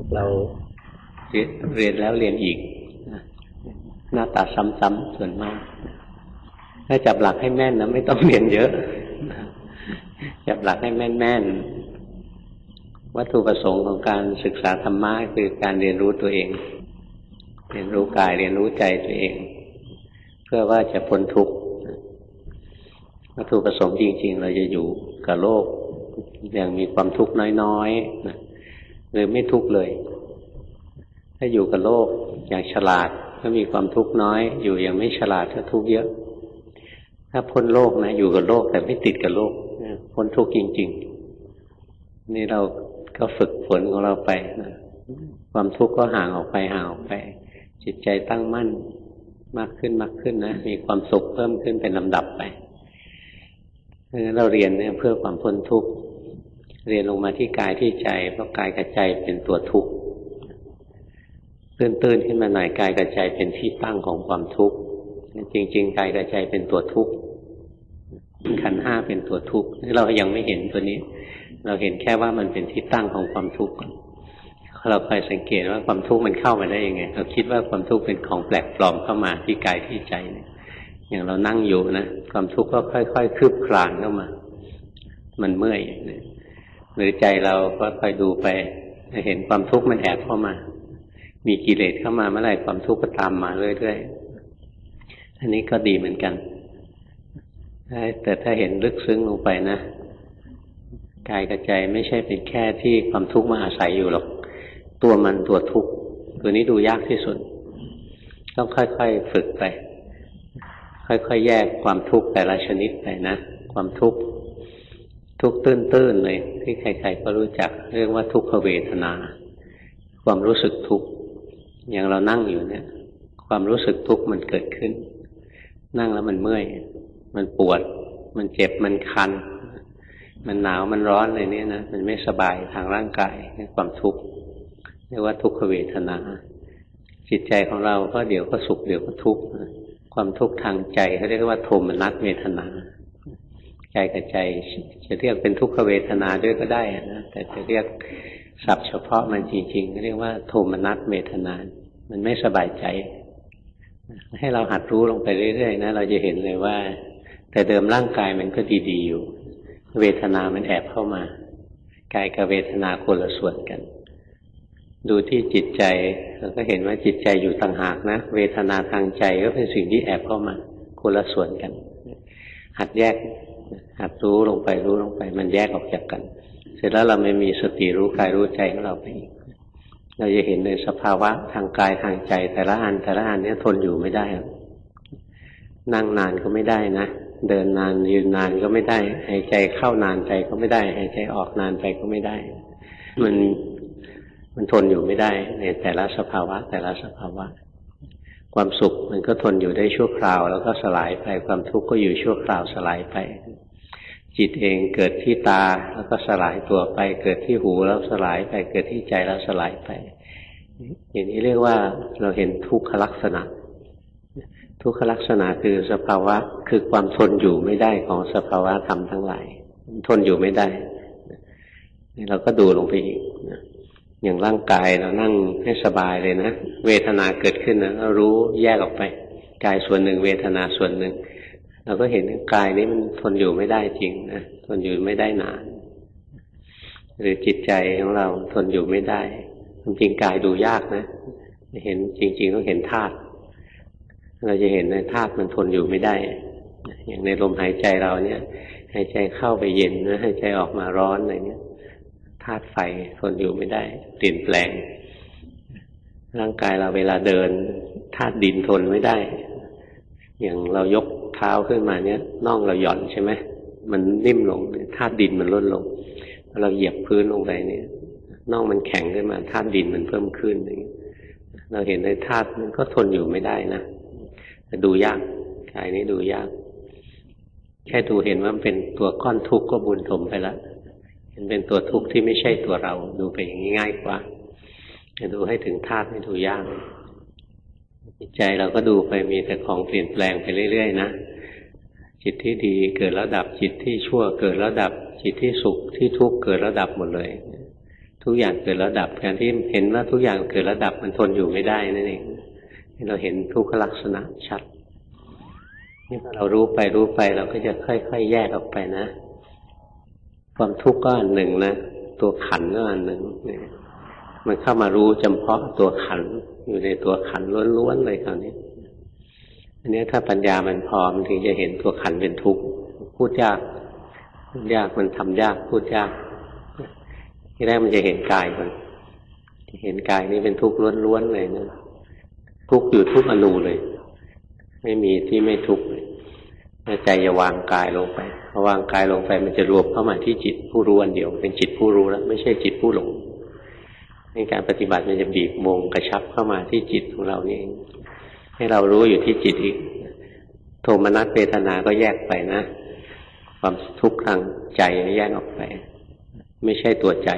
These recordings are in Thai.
เราเรียนแล้วเรียนอีกหน้าตาซ้ำๆส่วนมากถ้าจับหลักให้แม่นนะไม่ต้องเรียนเยอะจับหลักให้แม่นๆวัตถุประสงค์ของการศึกษาธรรมะคือการเรียนรู้ตัวเองเรียนรู้กายเรียนรู้ใจตัวเองเพื่อว่าจะพ้นทุกข์วัตถุประสงค์จริงๆเราจะอยู่กับโลกอย่างมีความทุกข์น้อยๆนะหรือไม่ทุกข์เลยถ้าอยู่กับโลกอย่างฉลาดก็มีความทุกข์น้อยอยู่อย่างไม่ฉลาดก็ทุกข์เยอะถ้าพ้นโลกนะอยู่กับโลกแต่ไม่ติดกับโลกพ้นทุกข์จริงๆนี่เราก็ฝึกฝนของเราไปนะความทุกข์ก็ห่างออกไปจิตใจตั้งมั่นมากขึ้นนะมีความสุขเพิ่มขึ้นเป็นลำดับไปเพราะฉะนั้นเราเรียนเนี่ยเพื่อความพ้นทุกข์เรียนลงมาที่กายที่ใจเพราะกายกับใจเป็นตัวทุกข์ตื้นๆขึ้นมาหน่อยกายกับใจเป็นที่ตั้งของความทุกข์จริงๆกายกับใจเป็นตัวทุกข์ขันธ์ห้าเป็นตัวทุกข์เรายังไม่เห็นตัวนี้เราเห็นแค่ว่ามันเป็นที่ตั้งของความทุกข์เราคอยสังเกตว่าความทุกข์มันเข้ามาได้ยังไงเราคิดว่าความทุกข์เป็นของแปลกปลอมเข้ามาที่กายที่ใจเนี่ยอย่างเรานั่งอยู่นะความทุกข์ก็ค่อยๆคืบคลานเข้ามามันเมื่อยหรือใจเราก็คอยดูไปเห็นความทุกข์มันแอบเข้ามามีกิเลสเข้ามาเมื่อไหร่ความทุกข์ก็ตามมาเรื่อยๆอันนี้ก็ดีเหมือนกันแต่ถ้าเห็นลึกซึ้งลงไปนะกายกับใจไม่ใช่เป็นแค่ที่ความทุกข์มาอาศัยอยู่หรอกตัวมันตัวทุกข์ตัวนี้ดูยากที่สุดต้องค่อยๆฝึกไปค่อยๆแยกความทุกข์แต่ละชนิดไปนะความทุกข์ตื้นๆเลยที่ใครๆก็รู้จักเรียกว่าทุกขเวทนาความรู้สึกทุกข์อย่างเรานั่งอยู่เนี่ยความรู้สึกทุกข์มันเกิดขึ้นนั่งแล้วมันเมื่อยมันปวดมันเจ็บมันคันมันหนาวมันร้อนอะไรเนี่ยนะมันไม่สบายทางร่างกายนี่ความทุกข์เรียกว่าทุกขเวทนาจิตใจของเราก็เดี๋ยวก็สุขเดี๋ยวก็ทุกข์ความทุกข์ทางใจเขาเรียกว่าโทมนัสเวทนาใจกับใจจะเรียกเป็นทุกขเวทนาด้วยก็ได้นะแต่จะเรียกศัพท์เฉพาะมันจริงๆเรียกว่าโทมนัสเวทนามันไม่สบายใจให้เราหัดรู้ลงไปเรื่อยๆนะเราจะเห็นเลยว่าแต่เดิมร่างกายมันก็ดีๆอยู่เวทนามันแอบเข้ามากายกับเวทนาคนละส่วนกันดูที่จิตใจเราก็เห็นว่าจิตใจอยู่ต่างหากนะเวทนาทางใจก็เป็นสิ่งที่แอบเข้ามาคนละส่วนกันหัดแยกหัดรู้ลงไปมันแยกออกจากกันเสร็จแล้วเราไม่มีสติรู้กายรู้ใจของเราไปอีกเราจะเห็นในสภาวะทางกายทางใจแต่ละอันเนี่ยทนอยู่ไม่ได้นั่งนานก็ไม่ได้นะเดินนานยืนนานก็ไม่ได้หายใจเข้านานใจก็ไม่ได้หายใจออกนานไปก็ไม่ได้มันทนอยู่ไม่ได้ในแต่ละสภาวะความสุขมันก็ทนอยู่ได้ชั่วคราวแล้วก็สลายไปความทุกข์ก็อยู่ชั่วคราวสลายไปจิตเองเกิดที่ตาแล้วก็สลายตัวไปเกิดที่หูแล้วสลายไปเกิดที่ใจแล้วสลายไปอย่างนี้เรียกว่าเราเห็นทุกขลักษณะทุกขลักษณะคือสภาวะคือความทนอยู่ไม่ได้ของสภาวะธรรมทั้งหลายทนอยู่ไม่ได้นี่เราก็ดูลงไปอีกอย่างร่างกายเรานั่งให้สบายเลยนะเวทนาเกิดขึ้นนะเรารู้แยกออกไปกายส่วนหนึ่งเวทนาส่วนหนึ่งเราก็เห็นกายนี้มันทนอยู่ไม่ได้จริงนะทนอยู่ไม่ได้นานหรือจิตใจของเราทนอยู่ไม่ได้จริงๆกายดูยากนะเห็นจริงๆต้องเห็นธาตุเราจะเห็นในธาตุมันทนอยู่ไม่ได้อย่างในลมหายใจเราเนี่ยหายใจเข้าไปเย็นนะหายใจออกมาร้อนอะไรเนี่ยธาตุไฟทนอยู่ไม่ได้เปลี่ยนแปลงร่างกายเราเวลาเดินธาตุดินทนไม่ได้อย่างเรายกเท้าขึ้นมาเนี่ยน่องเราหย่อนใช่ไหมมันนิ่มลงธาตุดินมันลดลงเราเหยียบพื้นลงไปเนี่ยน่องมันแข็งขึ้นมาธาตุดินมันเพิ่มขึ้นอย่างนี้เราเห็นในธาตุมันก็ทนอยู่ไม่ได้นะแต่ดูยากกายนี้ดูยากแค่ดูเห็นว่ามันเป็นตัวก้อนทุกข์ก็บุญถมไปแล้วเห็นเป็นตัวทุกข์ที่ไม่ใช่ตัวเราดูไปอย่างนี้ง่ายกว่าจะดูให้ถึงธาตุไม่ดูยากจิตใจเราก็ดูไปมีแต่ของเปลี่ยนแปลงไปเรื่อยๆนะจิตที่ดีเกิดแล้วดับจิตที่ชั่วเกิดแล้วดับจิตที่สุขที่ทุกข์เกิดแล้วดับหมดเลยทุกอย่างเกิดแล้วดับการที่เห็นว่าทุกอย่างเกิดแล้วดับมันทนอยู่ไม่ได้นั่นเองเราเห็นทุกขลักษณะชัดนี่พอเรารู้ไปเราก็จะค่อยๆแยกออกไปนะความทุกข์ก็อันหนึ่งนะตัวขันธ์ก็อันหนึ่งมันเข้ามารู้เฉพาะตัวขันธ์อยู่ในตัวขันธ์ล้วนๆเลยคราวนี้อันนี้ถ้าปัญญามันพอมันถึงจะเห็นตัวขันธ์เป็นทุกข์พูดยากมันทำยากพูดยากที่แรกมันจะเห็นกายก่อนเห็นกายนี้เป็นทุกข์ล้วนๆเลยนะทุกข์อยู่ทุกอนูเลยไม่มีที่ไม่ทุกข์เลยใจจะวางกายลงไปพอวางกายลงไปมันจะรวมเข้ามาที่จิตผู้รู้อันเดียวเป็นจิตผู้รู้แล้วไม่ใช่จิตผู้หลงในการปฏิบัติมันจะบีบโมงกระชับเข้ามาที่จิตของเรานี่เองให้เรารู้อยู่ที่จิตอีกโทมนัสเวทนาก็แยกไปนะความทุกข์ทางใจแยกออกไปไม่ใช่ตัวใจ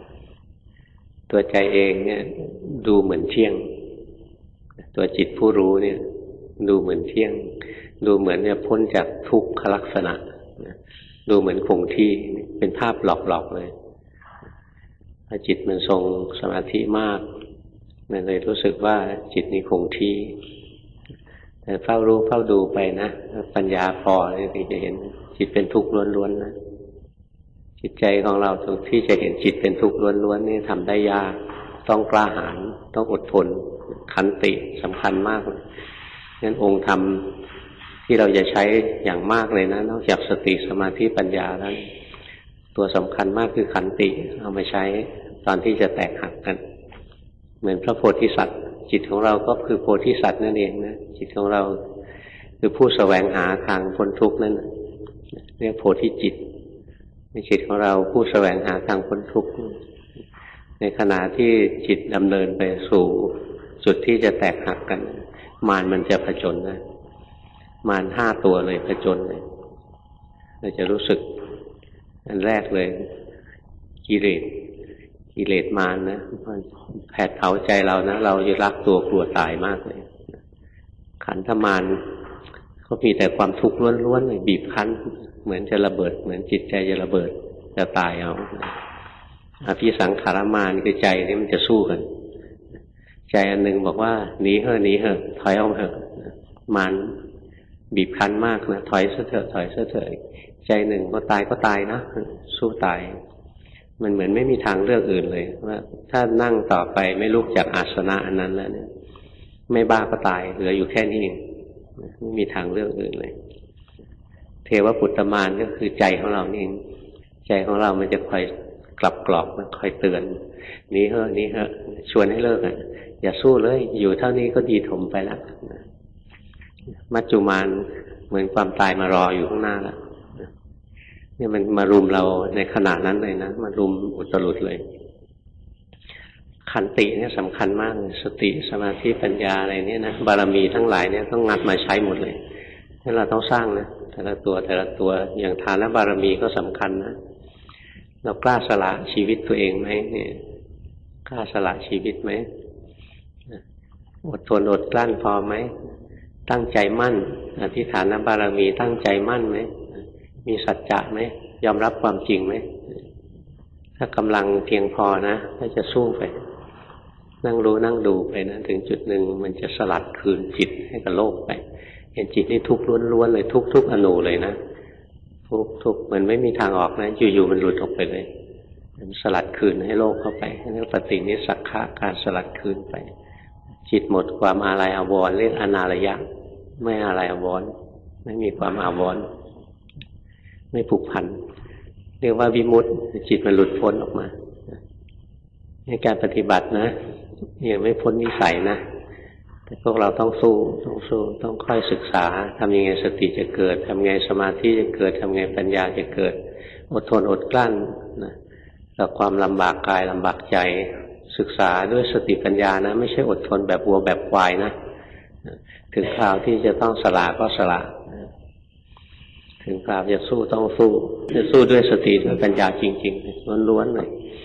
เองเนี่ยดูเหมือนเที่ยงตัวจิตผู้รู้เนี่ยดูเหมือนเที่ยงดูเหมือนจะพ้นจากทุกขลักษณะดูเหมือนคงที่เป็นภาพหลอกๆเลยพอจิตมันทรงสมาธิมากมันเลยรู้สึกว่าจิตนี้คงที่แต่เฝ้ารู้เฝ้าดูไปนะปัญญาพอที่จะเห็นจิตเป็นทุกข์ล้วนๆนะจิตใจของเราตรงที่จะเห็นจิตเป็นทุกข์ล้วนๆนี่ทำได้ยากต้องกล้าหาญต้องอดทนขันติสำคัญมากเลยงั้นองค์ธรรมที่เราจะใช้อย่างมากเลยนะนอกจากสติสมาธิปัญญาแล้วตัวสำคัญมากคือขันติเอามาใช้ตอนที่จะแตกหักกันเหมือนพระโพธิสัตว์จิตของเราก็คือโพธิสัตว์นั่นเองนะจิตของเราคือผู้แสวงหาทางพ้นทุกข์นั่นเรียกโพธิจิตในจิตของเราผู้แสวงหาทางพ้นทุกข์ในขณะที่จิตดำเนินไปสู่จุดที่จะแตกหักกันมารมันจะผจญนะมาร5 ตัวเลยผจญเลยเราจะรู้สึกอันแรกเลยกิเลสมารนะแผดเผาใจเรานะเราจะรักตัวกลัวตายมากเลยขันธมารเขามีแต่ความทุกข์ล้วนๆเลยบีบคั้นเหมือนจะระเบิดเหมือนจิตใจจะระเบิดจะตายเอาอภิสังขารมารคือใจนี่มันจะสู้กันใจอันหนึ่งบอกว่าหนีเถอะถอยออกเถอะมารบีบคั้นมากนะถอยซะเถอะใจหนึ่งก็ตายนะสู้ตายมันเหมือนไม่มีทางเลือกอื่นเลยว่าถ้านั่งต่อไปไม่ลุกจากอาสนะอันนั้นแล้วเนี่ยไม่บ้าก็ตายเหลืออยู่แค่นี้เองไม่มีทางเลือกอื่นเลยเทวปุตตมารก็คือใจของเราเองใจของเรามันจะคอยกลับกรอกมันคอยเตือนหนีเถอะชวนให้เลิกอย่าสู้เลยอยู่เท่านี้ก็ดีถมไปแล้วมัจจุมารเหมือนความตายมารออยู่ข้างหน้าแล้วเนี่ยมันมารุมเราในขณะนั้นเลยนะมารุมอุตรุดเลยขันติเนี่ยสำคัญมากเลยสติสมาธิปัญญาอะไรเนี่ยนะบารมีทั้งหลายเนี่ยต้องงัดมาใช้หมดเลยนี่เราต้องสร้างนะแต่ละตัวอย่างทานบารมีก็สำคัญนะเรากล้าสละชีวิตตัวเองไหมเนี่ยกล้าสละชีวิตไหมอดทนอดกลั้นพอไหมตั้งใจมั่นอธิษฐานบารมีตั้งใจมั่นไหมมีสัจจะไหมยอมรับความจริงไหมถ้ากำลังเพียงพอนะก็จะสู้ไปนั่งรู้นั่งดูไปนะถึงจุดหนึ่งมันจะสลัดคืนจิตให้กับโลกไปเห็นจิตนี่ทุกข์ล้วนๆเลยทุกอนูเลยนะทุกมันไม่มีทางออกนะอยู่ๆมันหลุดออกไปเลยมันสลัดคืนให้โลกเข้าไปนี่ปฏินิสสักขะการสลัดคืนไปจิตหมดความอาลัยอาวรณ์เรียกอนาลยะไม่อาลัยอาวรณ์ไม่มีความอาวรณ์ไม่ผูกพันเรียกว่าวิมุตติจิตมันหลุดพ้นออกมาในการปฏิบัตินะยังไม่พ้นนิสัยนะแต่พวกเราต้องสู้ต้องค่อยศึกษาทำยังไงสติจะเกิดทำยังไงสมาธิจะเกิดทำยังไงปัญญาจะเกิดอดทนอดกลั้นนะกับความลำบากกายลำบากใจศึกษาด้วยสติปัญญานะไม่ใช่อดทนแบบวัวแบบควายนะถึงคราวที่จะต้องสละก็สละถึงคราวจะสู้ต้องสู้จะสู้ด้วยสติด้วยปัญญาจริงๆล้วนๆเลย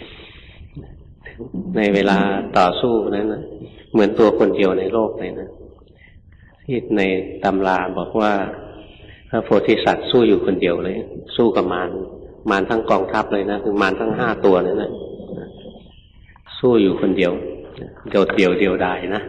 ในเวลาต่อสู้นั้นนะเหมือนตัวคนเดียวในโลกเลยนะที่ในตำราบอกว่าพระโพธิสัตว์สู้อยู่คนเดียวเลยสู้กับมารทั้งกองทัพเลยนะคือมารทั้ง5 ตัวนั่นแหละสู้อยู่คนเดียวโดดเดี่ยวเดียวดายนะ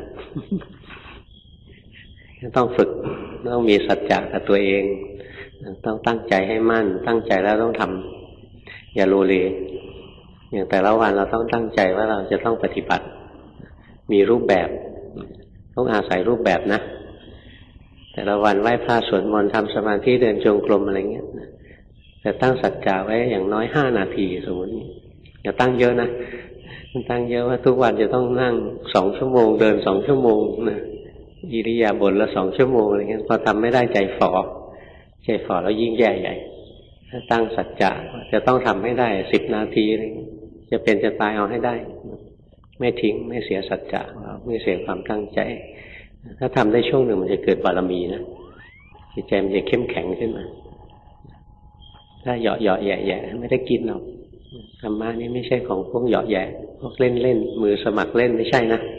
ต้องฝึกต้องมีสัจจะกับตัวเองต้องตั้งใจให้มั่นตั้งใจแล้วต้องทำอย่าโลเลอย่างแต่ละวันเราต้องตั้งใจว่าเราจะต้องปฏิบัติมีรูปแบบต้องอาศัยรูปแบบนะแต่ละวันไหว้พระสวดมนต์ทำสมาธิเดินจงกรมอะไรเงี้ยแต่ตั้งสัจจะไว้อย่างน้อย5 นาทีสมมติอย่าตั้งเยอะนะตั้งเยอะว่าทุกวันจะต้องนั่ง2 ชั่วโมงเดิน2 ชั่วโมงนะอิริยาบถละ2 ชั่วโมงอะไรเงี้ยพอทำไม่ได้ใจฝ่อแล้วยิ่งแย่ใหญ่ถ้าตั้งสัจจะจะต้องทำให้ได้10 นาทีอะไรเงี้ยจะเป็นจะตายเอาให้ได้ไม่ทิ้งไม่เสียสัจจะไม่เสียความตั้งใจถ้าทำได้ช่วงหนึ่งมันจะเกิดบารมีนะจิตใจมันจะเข้มแข็งขึ้นมาถ้าเหยาะแย่ไม่ได้กินหรอกธรรมะนี่ไม่ใช่ของพวกเหยาะแย่พวกเล่นมือสมัครเล่นไม่ใช่นะ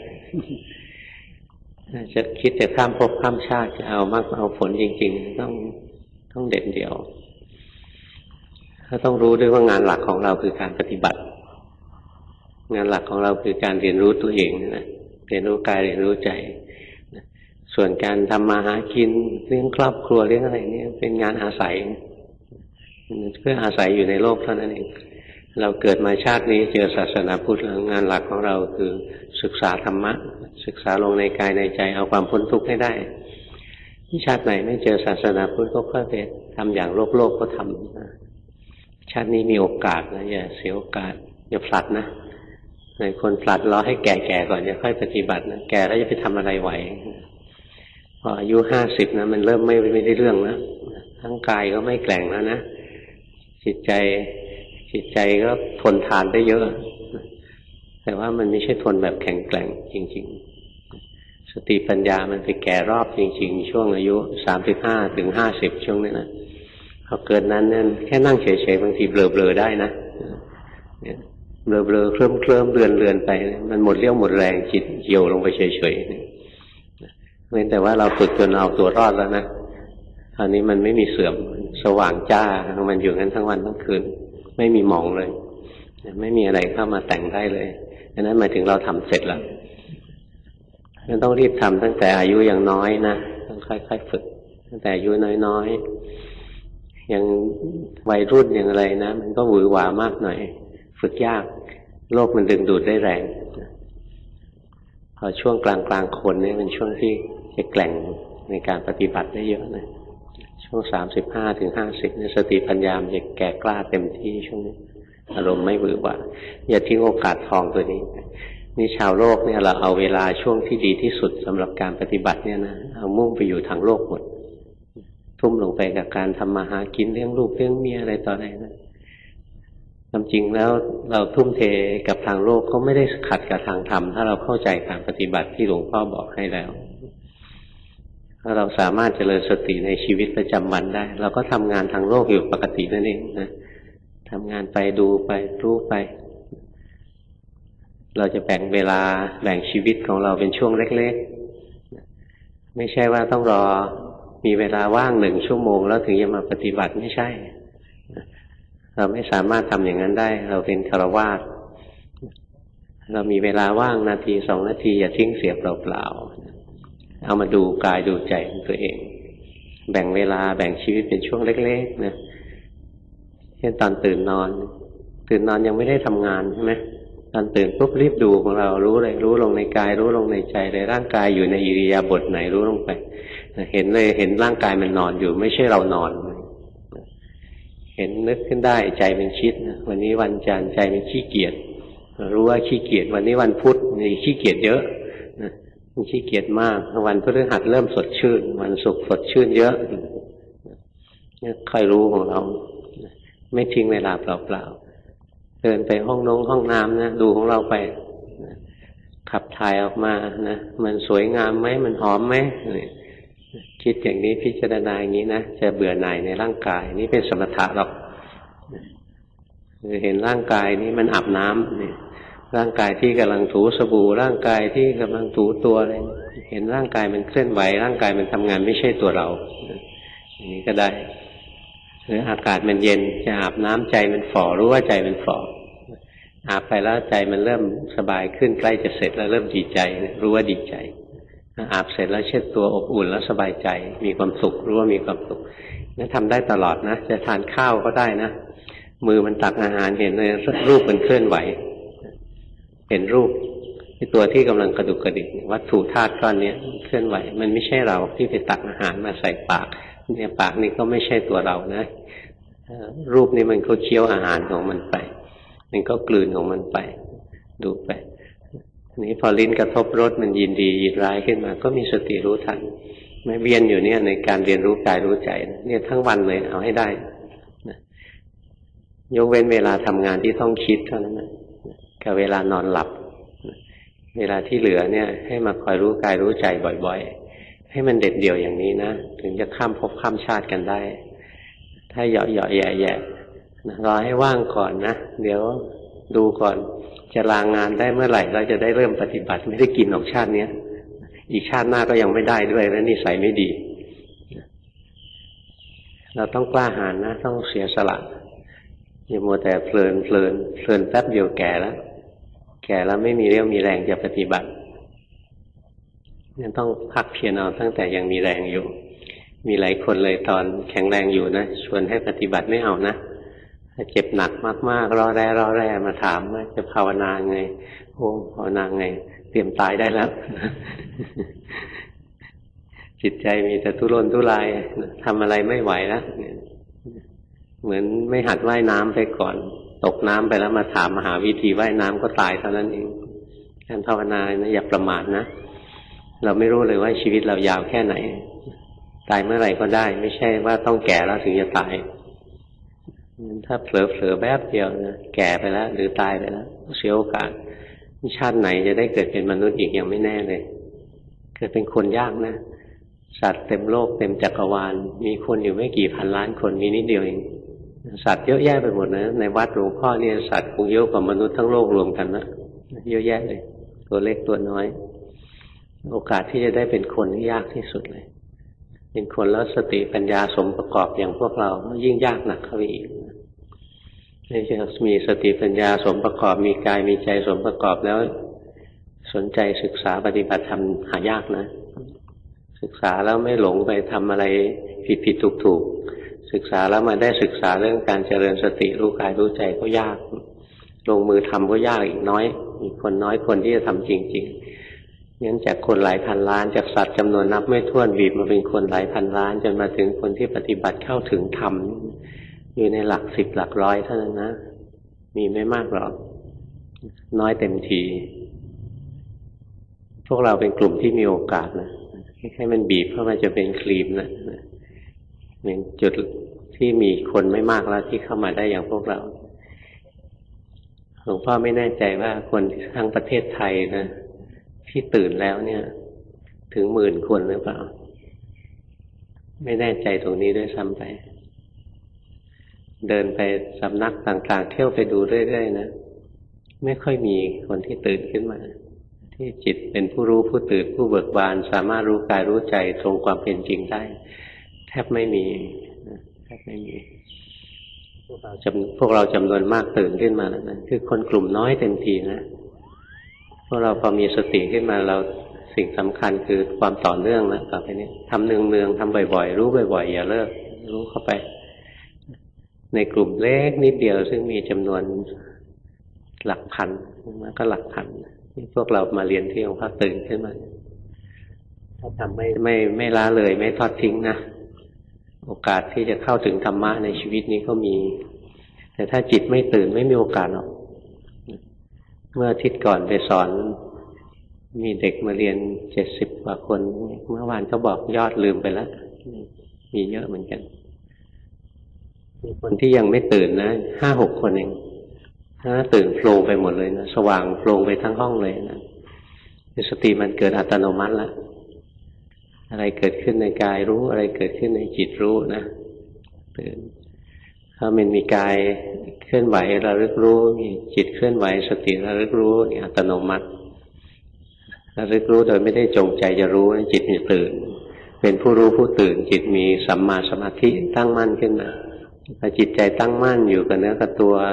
จะคิดจะข้ามภพข้ามชาติจะเอามากเอาผลจริงๆต้องเด็ดเดี่ยวถ้าต้องรู้ด้วยว่างานหลักของเราคือการปฏิบัติงานหลักของเราคือการเรียนรู้ตัวเองนะเรียนรู้กายเรียนรู้ใจส่วนการทำมาหากินเลี้ยงครอบครัวเลี้ยงอะไรนี่เป็นงานอาศัยเพื่ออาศัยอยู่ในโลกเท่านั้นเองเราเกิดมาชาตินี้เจอศาสนาพุทธแล้วงานหลักของเราคือศึกษาธรรมะศึกษาลงในกายในใจเอาความพ้นทุกข์ให้ได้ชาติไหนไม่เจอศาสนาพุทธก็ค่อยไปทำอย่างโลกก็ทำชาตินี้มีโอกาสนะอย่าเสียโอกาสอย่าพลัดนะในคนพลัดรอให้แก่ๆก่อนจะค่อยปฏิบัตินะแก่แล้วจะไปทำอะไรไหวพออายุ50นะมันเริ่มไม่ได้เรื่องแล้วทั้งกายก็ไม่แกร่งแล้วนะจิตใจก็ทนทานได้เยอะแต่ว่ามันไม่ใช่ทนแบบแข็งแกร่งจริงๆสติปัญญามันไปแก่รอบจริงๆช่วงอายุ35 ถึง 50ช่วงนี้นะพอเกิดนั้นเนี่ยแค่นั่งเฉยๆบางทีเบลอๆได้นะเบลอๆเคลิ้มๆเลือนไปมันหมดเรี่ยวหมดแรงจิตเหี่ยวลงไปเฉยๆเว้นแต่ว่าเราฝึกจนเอาตัวรอดแล้วนะคราวนี้มันไม่มีเสื่อมสว่างจ้ามันอยู่งั้นทั้งวันทั้งคืนไม่มีหมองเลยไม่มีอะไรเข้ามาแต่งได้เลยอันนั้นหมายถึงเราทำเสร็จแล้วต้องรีบทำตั้งแต่อายุยังน้อยนะต้องค่อยๆฝึกตั้งแต่อายุน้อยๆยังวัยรุ่นยังอะไรนะมันก็หวือหวามากหน่อยฝึกยากโลกมันดึงดูดได้แรงพอช่วงกลางคนนี่เป็นช่วงที่จะแกร่งในการปฏิบัติได้เยอะนะช่วง35 ถึง 50เนี่ยสติปัญญามันจะแก่กล้าเต็มที่ช่วงนี้อารมณ์ไม่หวือหวาอย่าทิ้งโอกาสทองตัวนี้นี่ชาวโลกเนี่ยเราเอาเวลาช่วงที่ดีที่สุดสำหรับการปฏิบัติเนี่ยนะเอามุ่งไปอยู่ทางโลกหมดทุ่มลงไปกับการทำมาหากินเลี้ยงลูกเลี้ยงเมียอะไรต่ออะไรนะความจริงแล้วเราทุ่มเทกับทางโลกก็ไม่ได้ขัดกับทางธรรมถ้าเราเข้าใจการปฏิบัติที่หลวงพ่อบอกให้แล้วถ้าเราสามารถเจริญสติในชีวิตประจำวันได้เราก็ทำงานทางโลกอยู่ปกตินั่นเองนะทำงานไปดูไปรู้ไปเราจะแบ่งเวลาแบ่งชีวิตของเราเป็นช่วงเล็กๆไม่ใช่ว่าต้องรอมีเวลาว่าง1 ชั่วโมงแล้วถึงจะมาปฏิบัติไม่ใช่เราไม่สามารถทำอย่างนั้นได้เราเป็นฆราวาสเรามีเวลาว่างนาที2 นาทีอย่าทิ้งเสียเปล่าๆเอามาดูกายดูใจของตัวเองแบ่งเวลาแบ่งชีวิตเป็นช่วงเล็กๆนะเช่นตอนตื่นนอนยังไม่ได้ทำงานใช่ไหมตอนตื่นปุ๊บรีบดูของเรารู้เลยรู้ลงในกายรู้ลงในใจเลยร่างกายอยู่ในอิริยาบถไหนรู้ลงไปเห็นเลยเห็นร่างกายมันนอนอยู่ไม่ใช่เรานอนเห็นนึกขึ้นได้ใจเป็นคิดวันนี้วันจันทร์ใจเป็นขี้เกียจรู้ว่าขี้เกียจวันนี้วันพุธนี่ขี้เกียจเยอะมันขี้เกียจมากวันพฤหัสเริ่มสดชื่นวันศุกร์สดชื่นเยอะค่อยรู้ของเราไม่ทิ้งเวลาเปล่าๆเดินไปห้องน้ำนะดูของเราไปขับถ่ายออกมานะมันสวยงามไหมมันหอมไหมคิดอย่างนี้พิจารณาอย่างนี้นะจะเบื่อหน่ายในร่างกายนี่เป็นสมถะหรอกเห็นร่างกายนี้มันอาบน้ำนี่ร่างกายที่กำลังถูสบู่ร่างกายที่กำลังถูตัวอะไรเห็นร่างกายมันเคลื่อนไหวร่างกายมันทำงานไม่ใช่ตัวเราอย่างนี้ก็ได้หรืออากาศมันเย็นจะอาบน้ำใจมันฝ่อรู้ว่าใจมันฝ่ออาบไปแล้วใจมันเริ่มสบายขึ้นใกล้จะเสร็จแล้วเริ่มดีใจรู้ว่าดีใจอาบเสร็จแล้วเช็ดตัวอบอุ่นแล้วสบายใจมีความสุขรู้ว่ามีความสุขนี่ทำได้ตลอดนะจะทานข้าวก็ได้นะมือมันตักอาหารเห็นเลยรูปมันเคลื่อนไหวเห็นรูปที่ตัวที่กำลังกระดุกกระดิกวัตถุธาตุก้อนนี้เคลื่อนไหวมันไม่ใช่เราที่ไปตักอาหารมาใส่ปากเนี่ยปากนี่ก็ไม่ใช่ตัวเรานะรูปนี้มันก็เคี้ยวอาหารของมันไปมันก็กลืนของมันไปดูไปนี้พอลิ้นกระทบรสมันยินดียินร้ายขึ้นมาก็มีสติรู้ทันไม่เวียนอยู่เนี่ยในการเรียนรู้กายรู้ใจเนี่ยทั้งวันเลยเอาให้ได้ยกเว้นเวลาทำงานที่ต้องคิดเท่านั้นนะกับเวลานอนหลับเวลาที่เหลือเนี่ยให้มาคอยรู้กายรู้ใจบ่อยๆให้มันเด็ดเดี่ยวอย่างนี้นะถึงจะข้ามภพข้ามชาติกันได้ถ้าเหยาะๆแย่ๆรอให้ว่างก่อนนะเดี๋ยวดูก่อนจะลางานได้เมื่อไหร่เราจะได้เริ่มปฏิบัติไม่ได้กินออกชาตินี้อีกชาติหน้าก็ยังไม่ได้ด้วยแล้วนิสัยไม่ดีเราต้องกล้าหาญนะต้องเสียสละอย่ามัวแต่เพลินแป๊บเดียวแก่แล้วไม่มีเรี่ยวมีแรงจะปฏิบัติยังต้องพักเพียรเอาตั้งแต่ยังมีแรงอยู่มีหลายคนเลยตอนแข็งแรงอยู่นะชวนให้ปฏิบัติไม่เอานะถ้าเจ็บหนักมากๆรอแร่มาถามว่าจะภาวนาไงโอ้ภาวนาไงเตรียมตายได้แล้ว จิตใจมีแต่ทุรนทุรายทำอะไรไม่ไหวแล้วเหมือนไม่หัดว่ายน้ำไปก่อนตกน้ำไปแล้วมาถามหาวิธีว่ายน้ำก็ตายเท่านั้นเองการภาวนานะอย่าประมาทนะเราไม่รู้เลยว่าชีวิตเรายาวแค่ไหนตายเมื่อไหร่ก็ได้ไม่ใช่ว่าต้องแก่แล้วถึงจะตายถ้าเผลอแป๊บเดียวนะแก่ไปแล้วหรือตายไปแล้วเสียโอกาสชาติไหนจะได้เกิดเป็นมนุษย์อีกยังไม่แน่เลยเกิดเป็นคนยากนะสัตว์เต็มโลกเต็มจักรวาลมีคนอยู่ไม่กี่พันล้านคนมีนิดเดียวเองสัตว์เยอะแยะไปหมดนะในวัดหลวงพ่อเนี่ยสัตว์คงเยอะกว่ามนุษย์ทั้งโลกรวมกันนะเยอะแยะเลยตัวเล็กตัวน้อยโอกาสที่จะได้เป็นคนนี่ยากที่สุดเลยเป็นคนแล้วสติปัญญาสมประกอบอย่างพวกเรายิ่งยากหนักเข้าไปอีกนี่จะมีสติปัญญาสมประกอบมีกายมีใจสมประกอบแล้วสนใจศึกษาปฏิบัติธรรมหายากนะศึกษาแล้วไม่หลงไปทำอะไรผิดถูกศึกษาแล้วมาได้ศึกษาเรื่องการเจริญสติรู้กายรู้ใจก็ยากลงมือทำก็ยากอีกน้อยมีคนน้อยคนที่จะทำจริงๆงั้นจากคนหลายพันล้านจากสัตว์จำนวนนับไม่ถ้วนบีบมาเป็นคนหลายพันล้านจนมาถึงคนที่ปฏิบัติเข้าถึงธรรมอยู่ในหลักสิบหลักร้อยเท่านั้นนะมีไม่มากหรอกน้อยเต็มทีพวกเราเป็นกลุ่มที่มีโอกาสนะให้มันบีบเข้ามาจะเป็นครีมนะเป็นจุดที่มีคนไม่มากแล้วที่เข้ามาได้อย่างพวกเราหลวงพ่อไม่แน่ใจว่าคนทั้งประเทศไทยนะที่ตื่นแล้วเนี่ยถึง10,000 คนหรือเปล่าไม่แน่ใจตรงนี้ด้วยซ้ำไปเดินไปสำนักต่างๆเที่ยวไปดูเรื่อยๆนะไม่ค่อยมีคนที่ตื่นขึ้นมาที่จิตเป็นผู้รู้ผู้ตื่นผู้เบิกบานสามารถรู้กายรู้ใจตรงความเป็นจริงได้แทบไม่มีพวกเราจำนวนมากตื่นขึ้นมาแล้วนะคือคนกลุ่มน้อยเต็มทีนะพวกเราพอมีสติขึ้นมาเราสิ่งสำคัญคือความต่อเนื่องนะต่อไปนี้ทำเนืองๆทำบ่อยๆรู้บ่อยๆอย่าเลิกรู้เข้าไปในกลุ่มเล็กนิดเดียวซึ่งมีจำนวนหลักพันมันก็หลักพันที่พวกเรามาเรียนที่องค์พระตื่นขึ้นมาถ้าทำไม่ละเลยไม่ทอดทิ้งนะโอกาสที่จะเข้าถึงธรรมะในชีวิตนี้ก็มีแต่ถ้าจิตไม่ตื่นไม่มีโอกาสหรอกเมื่ออาทิตย์ก่อนไปสอนมีเด็กมาเรียน70 กว่าคนเมื่อวานเขาบอกยอดลืมไปแล้วมีเยอะเหมือนกันมีคนที่ยังไม่ตื่นนะ5-6 คนเองถ้าตื่นโฟลว์ไปหมดเลยนะสว่างโฟลว์ไปทั้งห้องเลยนะสติมันเกิดอัตโนมัติแล้วอะไรเกิดขึ้นในกายรู้อะไรเกิดขึ้นในจิตรู้นะตื่นถ้ามันมีกายเคลื่อนไหวระลึกรู้มีจิตเคลื่อนไหวสติระลึกรู้นี่อัตโนมัติระลึกรู้โดยไม่ได้จงใจจะรู้จิตมีตื่นเป็นผู้รู้ผู้ตื่นจิตมีสัมมาสมาธิตั้งมั่นขึ้นมาพอจิตใจตั้งมั่นอยู่กับเนื้อกับตัว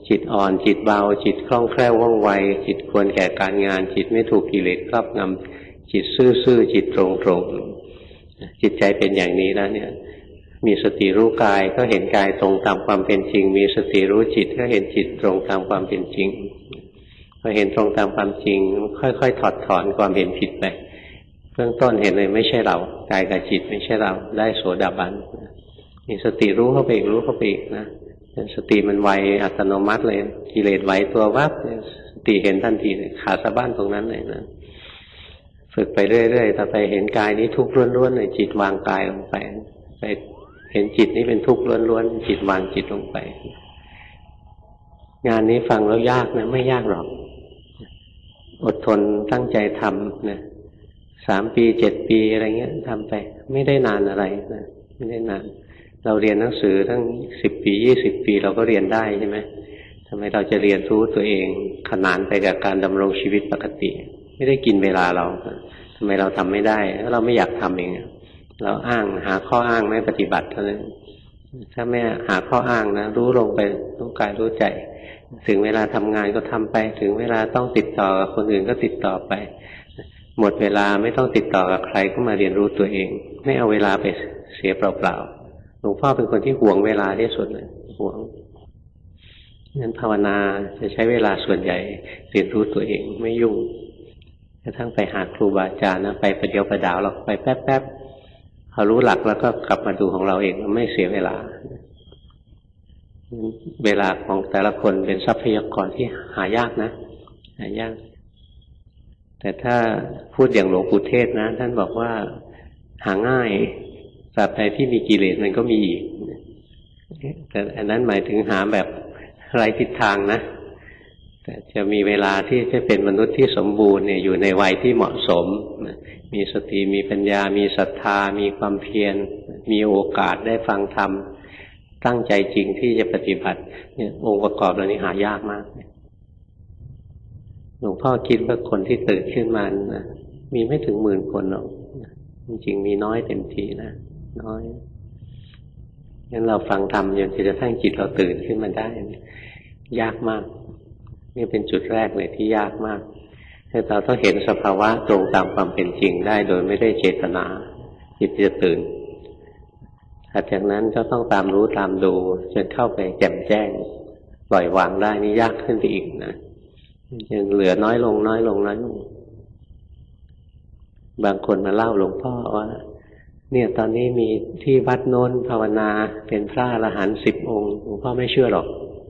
จิตอ่อนจิตเบาจิตคล่องแคล่วว่องไวจิตควรแก่การงานจิตไม่ถูกกิเลสครอบงำจิตซื่อๆจิตตรงๆจิตใจเป็นอย่างนี้แล้วเนี่ยมีสติรู้กายก็เห็นกายตรงตามความเป็นจริงมีสติรู้จิตก็เห็นจิตตรงตามความเป็นจริงพอเห็นตรงตามความจริงค่อยๆถอดถอนความเห็นผิดไปเบื้องต้นเห็นเลยไม่ใช่เรากายกับจิตไม่ใช่เราได้โสดาบันมีสติรู้เข้าไปอีกรู้เข้าไปอีกนะสติมันไวอัตโนมัติเลยกิเลสไหวตัววับสติเห็นทันทีเลยขาดสะบั้นตรงนั้นเลยนะฝึกไปเรื่อยๆต่อไปเห็นกายนี้ทุกข์ล้วนๆเลยจิตวางกายลงไปไปเห็นจิตนี้เป็นทุกข์ล้วนๆจิตวางจิตลงไปงานนี้ฟังแล้วยากนะไม่ยากหรอกอดทนตั้งใจทำนะ3 ปี7 ปีอะไรเงี้ยทำไปไม่ได้นานอะไรนะไม่ได้นานเราเรียนหนังสือทั้ง10 ปี20 ปีเราก็เรียนได้ใช่ไหมทำไมเราจะเรียนรู้ตัวเองขนานไปกับการดำรงชีวิตปกติไม่ได้กินเวลาเราทำไมเราทำไม่ได้เพราะเราไม่อยากทำเองเราอ้างหาข้ออ้างไม่ปฏิบัติเท่านั้นถ้าไม่หาข้ออ้างนะรู้ลงไปรู้กายรู้ใจถึงเวลาทำงานก็ทำไปถึงเวลาต้องติดต่อกับคนอื่นก็ติดต่อไปหมดเวลาไม่ต้องติดต่อกับใครก็มาเรียนรู้ตัวเองไม่เอาเวลาไปเสียเปล่าๆหลวงพ่อเป็นคนที่หวงเวลาที่สุดเลยหวงงั้นภาวนาจะใช้เวลาส่วนใหญ่เรียนรู้ตัวเองไม่ยุ่งกระทั่งไปหาครูบาอาจารย์นะไปประเดี๋ยวประดาวหรอกไปแป๊บๆพอรู้หลักแล้วก็กลับมาดูของเราเองไม่เสียเวลาเวลาของแต่ละคนเป็นทรัพยากรที่หายากนะหายากแต่ถ้าพูดอย่างหลวงปู่เทศนะท่านบอกว่าหาง่ายตราบใดที่มีกิเลสมันก็มีอีกแต่อันนั้นหมายถึงหาแบบไร้ทิศทางนะแต่จะมีเวลาที่จะเป็นมนุษย์ที่สมบูรณ์เนี่ยอยู่ในวัยที่เหมาะสมมีสติมีปัญญามีศรัทธามีความเพียรมีโอกาสได้ฟังธรรมตั้งใจจริงที่จะปฏิบัติเนี่ยองค์ประกอบเหล่านี้หายากมากหลวงพ่อคิดว่าคนที่ตื่นขึ้นมานะมีไม่ถึง10,000 คนหรอกจริงๆมีน้อยเต็มทีนะน้อยงั้นเราฟังธรรมจนกระทั่งจิตเราตื่นขึ้นมาได้ยากมากนี่เป็นจุดแรกเลยที่ยากมากเราต้องเห็นสภาวะตรงตามความเป็นจริงได้โดยไม่ได้เจตนาจิตจะตื่นหลังจากนั้นก็ต้องตามรู้ตามดูจนเข้าไปแจ่มแจ้งปล่อยวางได้นี่ยากขึ้นไปอีกนะยังเหลือน้อยลงน้อยลงน้อยลงบางคนมาเล่าหลวงพ่อว่าเนี่ยตอนนี้มีที่วัดโน้นภาวนาเป็นพระอรหันต์10 องค์หลวงพ่อไม่เชื่อหรอก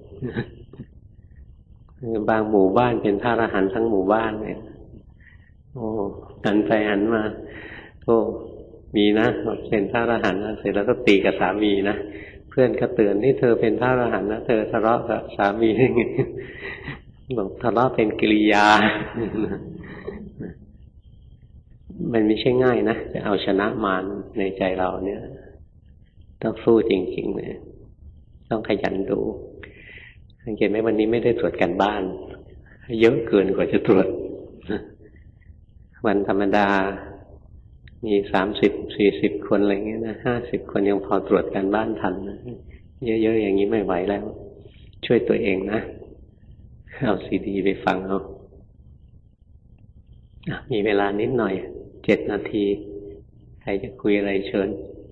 บางหมู่บ้านเป็นพระอรหันต์ทั้งหมู่บ้านเนี่ยโอ้หันไปหันมาโอ้มีนะเป็นพระอรหันต์เสร็จแล้วก็ตีกับสามีนะเพื่อนก็เตือนนี่เธอเป็นพระอรหันต์นะเธอทะเลาะกับสามีบอกทะเลาะเป็นกิริยามันไม่ใช่ง่ายนะจะเอาชนะมารในใจเราเนี่ยต้องสู้จริงๆเลยต้องขยันดูสังเกตไหมวันนี้ไม่ได้ตรวจกันบ้านเยอะเกินกว่าจะตรวจวันธรรมดามี30-40 คนอะไรเงี้ยนะ50 คนยังพอตรวจกันบ้านทันนะเยอะๆอย่างนี้ไม่ไหวแล้วช่วยตัวเองนะเอาซีดีไปฟังเอามีเวลานิดหน่อย7 นาทีใครจะคุยอะไรเชิญ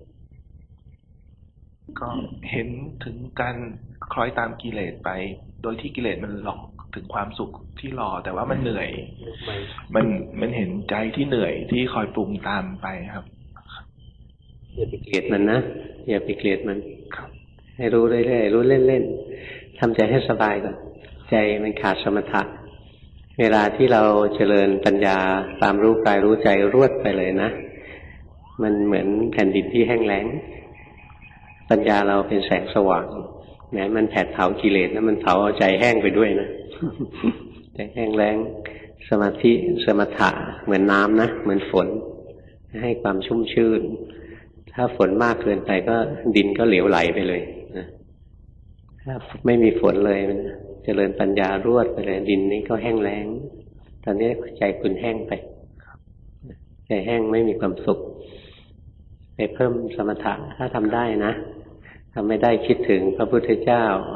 ก็เห็นถึงการคล้อยตามกิเลสไปโดยที่กิเลสมันหลอกถึงความสุขที่รอแต่ว่ามันเหนื่อยมันเห็นใจที่เหนื่อยที่คอยปรุงตามไปครับอย่าไปเกลียดมันนะอย่าไปเกลียดมันให้รู้เรื่อยๆรู้เล่นๆทำใจให้สบายก่อนใจมันขาดสมถะเวลาที่เราเจริญปัญญาตามรู้กายรู้ใจรวดไปเลยนะมันเหมือนแผ่นดินที่แห้งแล้งปัญญาเราเป็นแสงสว่างแม้มันแผดเผากิเลสนะมันเผาเอาใจแห้งไปด้วยนะใจแห้งแล้งสมาธิสมถะเหมือนน้ำนะเหมือนฝนให้ความชุ่มชื่นถ้าฝนมากเกินไปก็ดินก็เหลวไหลไปเลยนะถ้าไม่มีฝนเลยเจริญปัญญารวดไปเลยดินนี้ก็แห้งแล้งตอนนี้ใจคุณแห้งไปใจแห้งไม่มีความสุขไปเพิ่มสมถะถ้าทำได้นะทำไม่ได้คิดถึงพระพุทธเจ้า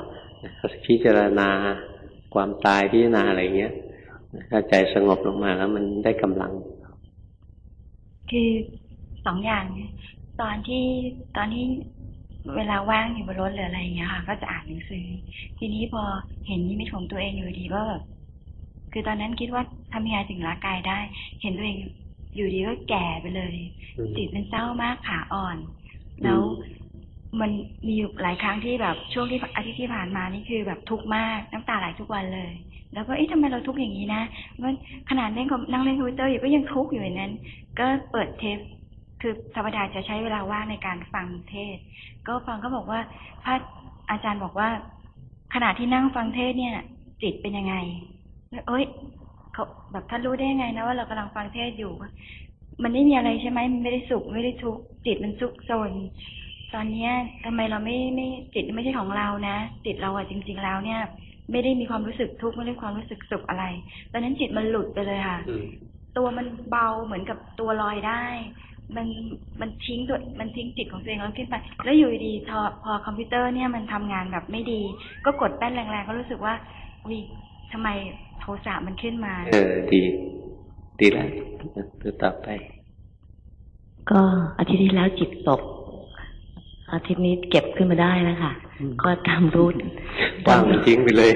พิจารณาความตายพิจารณาอะไรเงี้ยถ้าใจสงบลงมาแล้วมันได้กำลังคือ2 อย่างตอนที่เวลาว่างอยู่บนรถหรืออะไรอย่างเงี้ยค่ะก็จะอ่านหนังสือทีนี้พอเห็นนิมิตของตัวเองอยู่ดีก็แบบคือตอนนั้นคิดว่าทำยังไงถึงละกายได้เห็นตัวเองอยู่ดีก็แก่ไปเลยจิตมันเศร้ามากขาอ่อนแล้วมันมีอยู่หลายครั้งที่แบบช่วงที่อาทิตย์ที่ผ่านมานี่คือแบบทุกข์มากน้ำตาไหลทุกวันเลยแล้วก็ทำไมเราทุกข์อย่างนี้นะมันขนาดนั่งเล่นคอมพิวเตอร์อยู่ก็ยังทุกข์อยู่อย่างนั้นก็เปิดเทปคือธรรมดาจะใช้เวลาว่างในการฟังเทศก็ฟังเขาบอกว่าพระอาจารย์บอกว่าขณะที่นั่งฟังเทศเนี่ยจิตเป็นยังไงเขาแบบท่านรู้ได้ยังไงนะว่าเรากำลังฟังเทศอยู่มันไม่มีอะไรใช่ไหมมันไม่ได้สุขไม่ได้ทุกข์จิตมันซุกซนตอนนี้ทำไมเราไม่จิตไม่ใช่ของเรานะจิตเราอะจริงๆแล้วเนี่ยไม่ได้มีความรู้สึกทุกข์ไม่ได้ความรู้สึกสุขอะไรตอนนั้นจิตมันหลุดไปเลยค่ะตัวมันเบาเหมือนกับตัวลอยได้มันทิ้งจิตของตัวเองแล้วขึ้นไปแล้วอยู่ดีพอคอมพิวเตอร์เนี่ยมันทำงานแบบไม่ดีก็กดแป้นแรงๆก็รู้สึกว่าอุ๊ยทำไมโทสะมันขึ้นมาดีแล้วต่อไปก็อาทิตย์ที่แล้วจิตตกอาทิตย์นี้เก็บขึ้นมาได้แล้วค่ะก็ทำรูทวางมันทิ้งไปเลย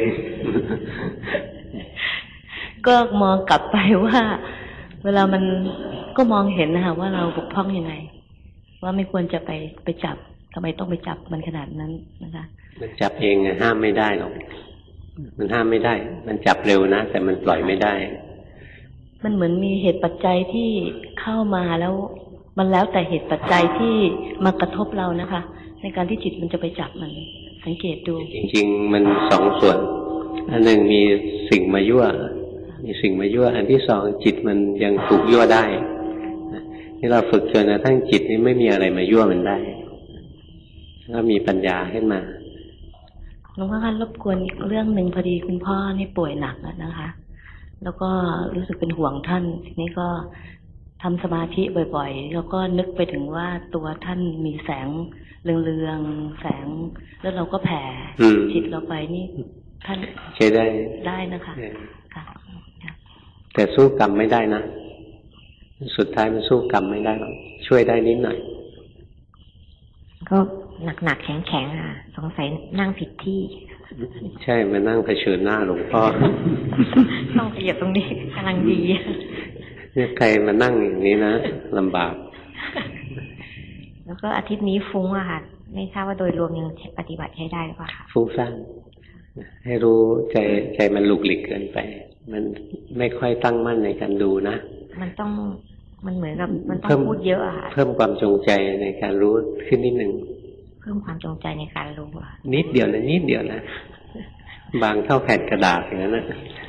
ก็มองกลับไปว่าเวลามันก็มองเห็นนะคะว่าเราบกพร่องยังไงว่าไม่ควรจะไปจับทำไมต้องไปจับมันขนาดนั้นนะคะมันจับเองห้ามไม่ได้หรอกมันห้ามไม่ได้มันจับเร็วนะแต่มันปล่อยไม่ได้มันเหมือนมีเหตุปัจจัยที่เข้ามาแล้วมันแล้วแต่เหตุปัจจัยที่มากระทบเรานะคะในการที่จิตมันจะไปจับมันสังเกตดูจริงๆมัน2 ส่วนอันหนึ่งมีสิ่งมายั่วอันที่2จิตมันยังถูกยั่วได้นี่เราฝึกจนกระทั่งจิตนี้ไม่มีอะไรมายั่วมันได้แล้วมีปัญญาขึ้นมาหลวงพ่อคะรบกวนอีกเรื่องหนึ่งพอดีคุณพ่อนี่ป่วยหนักแล้วนะคะแล้วก็รู้สึกเป็นห่วงท่านทีนี้ก็ทำสมาธิบ่อยๆแล้วก็นึกไปถึงว่าตัวท่านมีแสงเรืองๆแสงแล้วเราก็แผ่จิตเราไปนี่ท่านใช้ได้นะคะค่ะแต่สู้กรรมไม่ได้นะสุดท้ายมันสู้กรรมไม่ได้หรอกช่วยได้นิดหน่อยก็หนักๆแข็งๆอ่ะสงสัยนั่งผิดที่ใช่มานั่งเผชิญหน้าหลวงพ่อต้องขยับตรงนี้กำลังดีเนี่ยใครมานั่งอย่างนี้นะลำบากแล้วก็อาทิตย์นี้ฟุ้งอะค่ะไม่ทราบว่าโดยรวมยังปฏิบัติใช้ได้หรือเปล่าคะฟุ้งซ่านให้รู้ใจมันหลุกหลิกเกินไปมันไม่ค่อยตั้งมั่นในการดูนะมันเหมือนกับมันต้องพูดเยอะอะค่ะเพิ่มความจงใจในการรู้ขึ้นนิดนึงเพิ่มความจงใจในการรู้อะนิดเดียวนะบางเท่าแผ่นกระดาษอย่างนั้นนะ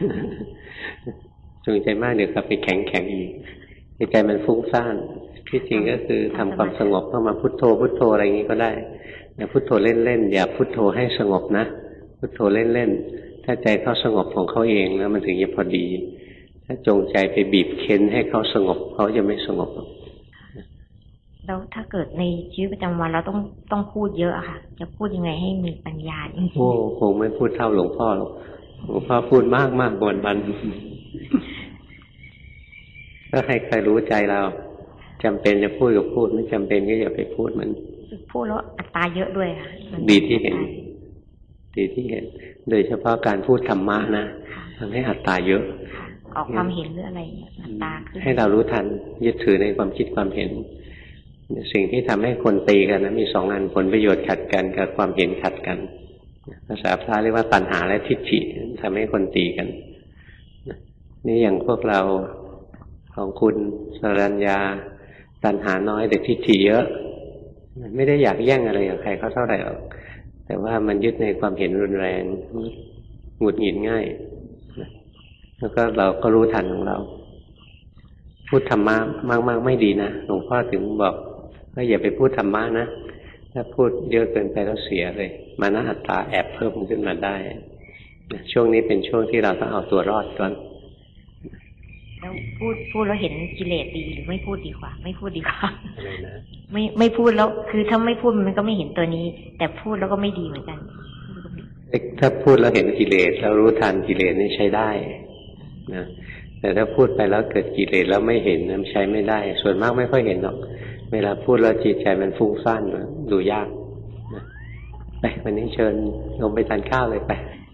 จงใจมากเดี๋ยวกลับไปแข็งอีกใจมันฟุ้งซ่านที่จริงก็คือทำความสงบเข้ามาพุทโธอะไรอย่างนี้ก็ได้แต่พุทโธเล่นๆอย่าพุทโธให้สงบนะพุทโธเล่นๆถ้าใจเขาสงบของเขาเองแล้วมันถึงจะพอดีถ้าจงใจไปบีบเค้นให้เขาสงบเขาจะไม่สงบแล้วถ้าเกิดในชีวิตประจำวันเราต้องพูดเยอะอะค่ะจะพูดยังไงให้มีปัญญาจริงๆโอ้คงไม่พูดเท่าหลวงพ่อหรอกหลวงพ่อพูดมากวันก็ให้ใครรู้ใจเราจำเป็นจะพูดก็พูดไม่จำเป็นก็อย่าไปพูดมันพูดแล้วอัตตาเยอะด้วยค่ะดีที่เห็นโดยเฉพาะการพูดธรรมะนะทำให้อัตตาเยอะออกความเห็นหรืออะไรอัตตาขึ้นให้เรารู้ทันยึดถือในความคิดความเห็นสิ่งที่ทำให้คนตีกันนะมี2 อันผลประโยชน์ขัดกันกับความเห็นขัดกันภาษาพระเรียกว่าตัณหาและทิฏฐิทำให้คนตีกันนี่อย่างพวกเราของคุณสรัญญาตัณหาน้อยแต่ทิฏฐิเยอะไม่ได้อยากแย่งอะไรกับใครเขาเท่าไหร่หรอกแต่ว่ามันยึดในความเห็นรุนแรงหงุดหงิดง่ายแล้วก็เราก็รู้ทันของเราพูดธรรมะมากๆไม่ดีนะหลวงพ่อถึงบอกว่าอย่าไปพูดธรรมะนะถ้าพูดเยอะเกินไปแล้วเสียเลยมานะอัตตาแอบเพิ่มขึ้นมาได้ช่วงนี้เป็นช่วงที่เราต้องเอาตัวรอดก่อนแล้วพูดแล้วเห็นกิเลสดีหรือไม่พูดดีกว่าไม่พูดดีกว่าไม่พูดแล้วคือถ้าไม่พูดมันก็ไม่เห็นตัวนี้แต่พูดแล้วก็ไม่ดีเหมือนกันถ้าพูดแล้วเห็นกิเลสแล้วรู้ทันกิเลสนี่ใช้ได้นะแต่ถ้าพูดไปแล้วเกิดกิเลสแล้วไม่เห็นมันใช้ไม่ได้ ส่วนมากไม่ค่อยเห็นหรอกเวลาพูดแล้วจิตใจมันฟุ้งซ่านดูยากนะไปวันนี้เชิญลงไปทานข้าวเลยไป